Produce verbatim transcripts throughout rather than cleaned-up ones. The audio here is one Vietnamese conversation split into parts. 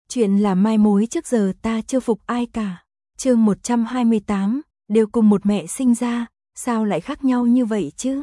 Chuyện là mai mối trước giờ ta chưa phục ai cả. Chương một trăm hai mươi tám, đều cùng một mẹ sinh ra, sao lại khác nhau như vậy chứ?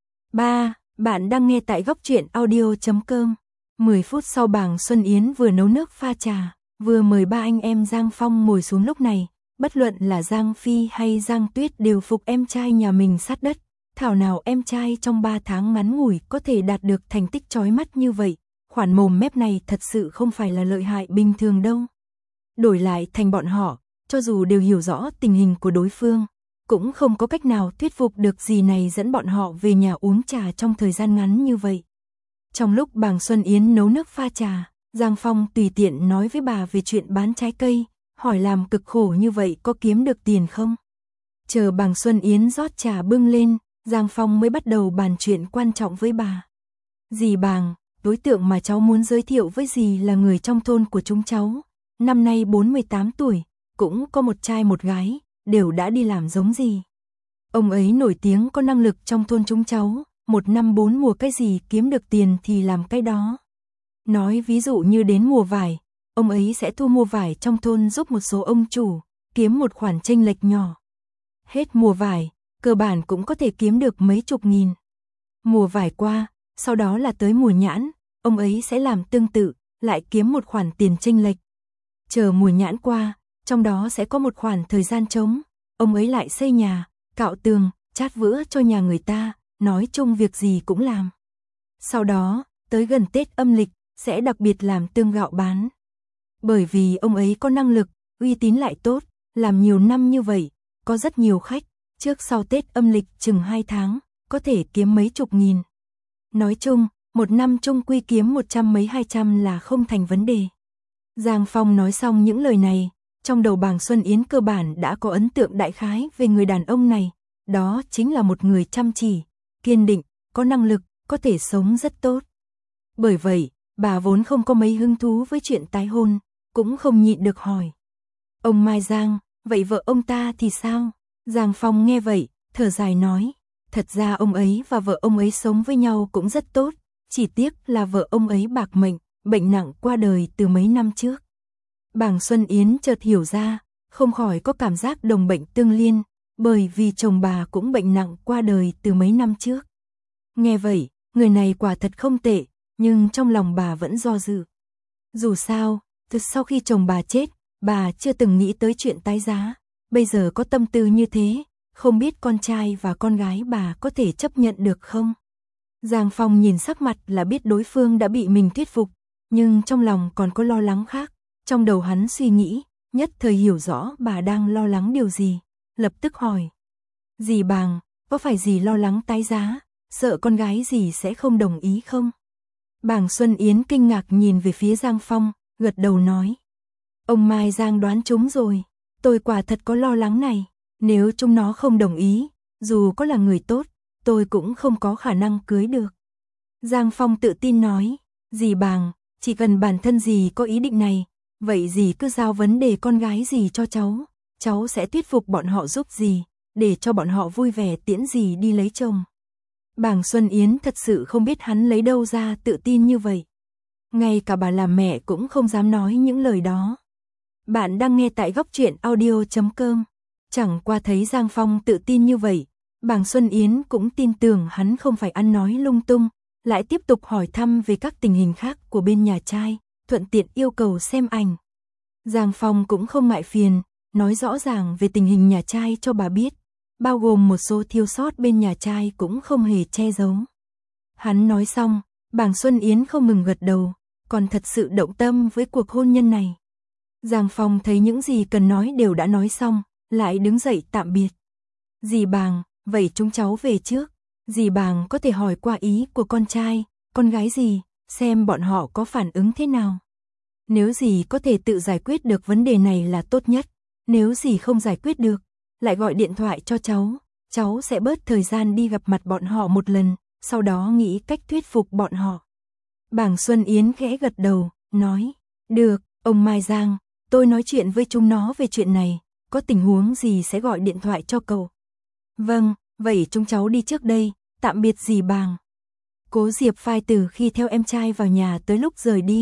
ba. Bạn đang nghe tại góc truyện audio chấm com. mười phút sau Bàng Xuân Yến vừa nấu nước pha trà, vừa mời ba anh em Giang Phong ngồi xuống. Lúc này, bất luận là Giang Phi hay Giang Tuyết đều phục em trai nhà mình sát đất. Thảo nào em trai trong ba tháng ngắn ngủi có thể đạt được thành tích chói mắt như vậy. Khoản mồm mép này thật sự không phải là lợi hại bình thường đâu. Đổi lại thành bọn họ, cho dù đều hiểu rõ tình hình của đối phương, cũng không có cách nào thuyết phục được gì này dẫn bọn họ về nhà uống trà trong thời gian ngắn như vậy. Trong lúc Bàng Xuân Yến nấu nước pha trà, Giang Phong tùy tiện nói với bà về chuyện bán trái cây, hỏi làm cực khổ như vậy có kiếm được tiền không? Chờ Bàng Xuân Yến rót trà bưng lên, Giang Phong mới bắt đầu bàn chuyện quan trọng với bà. Dì Bàng, đối tượng mà cháu muốn giới thiệu với dì là người trong thôn của chúng cháu, năm nay bốn mươi tám tuổi, cũng có một trai một gái, đều đã đi làm giống dì. Ông ấy nổi tiếng có năng lực trong thôn chúng cháu, một năm bốn mùa cái gì kiếm được tiền thì làm cái đó. Nói ví dụ như đến mùa vải, ông ấy sẽ thu mua vải trong thôn giúp một số ông chủ, kiếm một khoản chênh lệch nhỏ. Hết mùa vải, cơ bản cũng có thể kiếm được mấy chục nghìn. Mùa vải qua, sau đó là tới mùa nhãn, ông ấy sẽ làm tương tự, lại kiếm một khoản tiền chênh lệch. Chờ mùa nhãn qua, trong đó sẽ có một khoản thời gian trống, ông ấy lại xây nhà, cạo tường, chát vữa cho nhà người ta, nói chung việc gì cũng làm. Sau đó, tới gần Tết âm lịch, sẽ đặc biệt làm tương gạo bán. Bởi vì ông ấy có năng lực, uy tín lại tốt, làm nhiều năm như vậy, có rất nhiều khách, trước sau Tết âm lịch chừng hai tháng, có thể kiếm mấy chục nghìn. Nói chung, một năm chung quy kiếm một trăm mấy hai trăm là không thành vấn đề. Giang Phong nói xong những lời này, trong đầu Bàng Xuân Yến cơ bản đã có ấn tượng đại khái về người đàn ông này, đó chính là một người chăm chỉ, kiên định, có năng lực, có thể sống rất tốt. Bởi vậy, bà vốn không có mấy hứng thú với chuyện tái hôn, cũng không nhịn được hỏi. Ông Mai Giang, vậy vợ ông ta thì sao? Giang Phong nghe vậy, thở dài nói, thật ra ông ấy và vợ ông ấy sống với nhau cũng rất tốt, chỉ tiếc là vợ ông ấy bạc mệnh, bệnh nặng qua đời từ mấy năm trước. Bàng Xuân Yến chợt hiểu ra, không khỏi có cảm giác đồng bệnh tương liên, bởi vì chồng bà cũng bệnh nặng qua đời từ mấy năm trước. Nghe vậy, người này quả thật không tệ, nhưng trong lòng bà vẫn do dự. Dù sao, từ sau khi chồng bà chết, bà chưa từng nghĩ tới chuyện tái giá, bây giờ có tâm tư như thế, không biết con trai và con gái bà có thể chấp nhận được không? Giang Phong nhìn sắc mặt là biết đối phương đã bị mình thuyết phục, nhưng trong lòng còn có lo lắng khác. Trong đầu hắn suy nghĩ, nhất thời hiểu rõ bà đang lo lắng điều gì, lập tức hỏi. Dì Bàng, có phải dì lo lắng tái giá, sợ con gái dì sẽ không đồng ý không? Bàng Xuân Yến kinh ngạc nhìn về phía Giang Phong, gật đầu nói. Ông Mai Giang đoán trúng rồi, tôi quả thật có lo lắng này, nếu chúng nó không đồng ý, dù có là người tốt, tôi cũng không có khả năng cưới được. Giang Phong tự tin nói, dì Bàng, chỉ cần bản thân dì có ý định này, vậy dì cứ giao vấn đề con gái dì cho cháu, cháu sẽ thuyết phục bọn họ giúp dì, để cho bọn họ vui vẻ tiễn dì đi lấy chồng. Bàng Xuân Yến thật sự không biết hắn lấy đâu ra tự tin như vậy. Ngay cả bà làm mẹ cũng không dám nói những lời đó. Bạn đang nghe tại góc truyện audio chấm com. Chẳng qua thấy Giang Phong tự tin như vậy, Bàng Xuân Yến cũng tin tưởng hắn không phải ăn nói lung tung, lại tiếp tục hỏi thăm về các tình hình khác của bên nhà trai, thuận tiện yêu cầu xem ảnh. Giang Phong cũng không ngại phiền, nói rõ ràng về tình hình nhà trai cho bà biết, bao gồm một số thiếu sót bên nhà trai cũng không hề che giấu. Hắn nói xong, Bàng Xuân Yến không ngừng gật đầu, còn thật sự động tâm với cuộc hôn nhân này. Giang Phong thấy những gì cần nói đều đã nói xong, lại đứng dậy tạm biệt. Dì Bàng, vậy chúng cháu về trước. Dì Bàng có thể hỏi qua ý của con trai, con gái dì, xem bọn họ có phản ứng thế nào. Nếu dì có thể tự giải quyết được vấn đề này là tốt nhất, nếu dì không giải quyết được, lại gọi điện thoại cho cháu, cháu sẽ bớt thời gian đi gặp mặt bọn họ một lần, sau đó nghĩ cách thuyết phục bọn họ. Bàng Xuân Yến khẽ gật đầu, nói, được, ông Mai Giang, tôi nói chuyện với chúng nó về chuyện này, có tình huống gì sẽ gọi điện thoại cho cậu. Vâng, vậy chúng cháu đi trước đây, tạm biệt dì Bàng. Cố Diệp Phai từ khi theo em trai vào nhà tới lúc rời đi,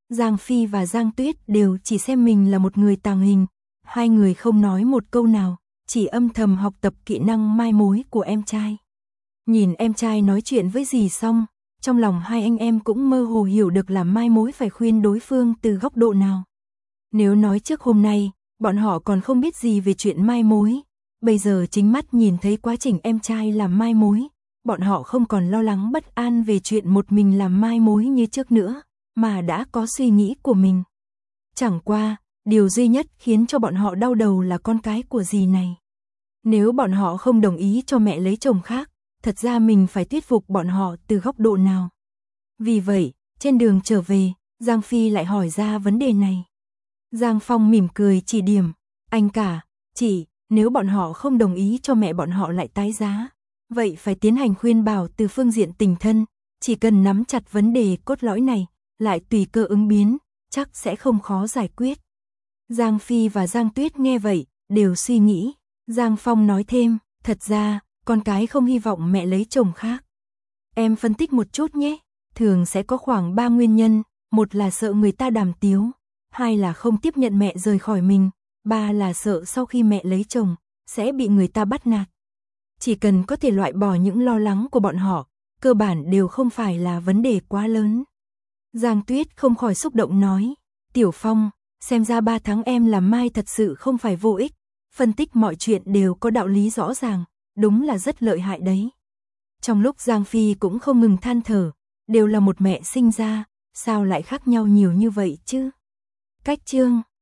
Giang Phi và Giang Tuyết đều chỉ xem mình là một người tàng hình, hai người không nói một câu nào, chỉ âm thầm học tập kỹ năng mai mối của em trai. Nhìn em trai nói chuyện với dì xong, trong lòng hai anh em cũng mơ hồ hiểu được là mai mối phải khuyên đối phương từ góc độ nào. Nếu nói trước hôm nay, bọn họ còn không biết gì về chuyện mai mối, bây giờ chính mắt nhìn thấy quá trình em trai làm mai mối, bọn họ không còn lo lắng bất an về chuyện một mình làm mai mối như trước nữa, mà đã có suy nghĩ của mình. Chẳng qua, điều duy nhất khiến cho bọn họ đau đầu là con cái của dì này. Nếu bọn họ không đồng ý cho mẹ lấy chồng khác, thật ra mình phải thuyết phục bọn họ từ góc độ nào. Vì vậy, trên đường trở về, Giang Phi lại hỏi ra vấn đề này. Giang Phong mỉm cười chỉ điểm, anh cả, chị, nếu bọn họ không đồng ý cho mẹ bọn họ lại tái giá, vậy phải tiến hành khuyên bảo từ phương diện tình thân, chỉ cần nắm chặt vấn đề cốt lõi này, lại tùy cơ ứng biến, chắc sẽ không khó giải quyết. Giang Phi và Giang Tuyết nghe vậy, đều suy nghĩ. Giang Phong nói thêm, thật ra, con cái không hy vọng mẹ lấy chồng khác. Em phân tích một chút nhé, thường sẽ có khoảng ba nguyên nhân, một là sợ người ta đàm tiếu, hai là không tiếp nhận mẹ rời khỏi mình, ba là sợ sau khi mẹ lấy chồng, sẽ bị người ta bắt nạt. Chỉ cần có thể loại bỏ những lo lắng của bọn họ, cơ bản đều không phải là vấn đề quá lớn. Giang Tuyết không khỏi xúc động nói, Tiểu Phong, xem ra ba tháng em làm mai thật sự không phải vô ích, phân tích mọi chuyện đều có đạo lý rõ ràng, đúng là rất lợi hại đấy. Trong lúc Giang Phi cũng không ngừng than thở, đều là một mẹ sinh ra, sao lại khác nhau nhiều như vậy chứ? Cách chương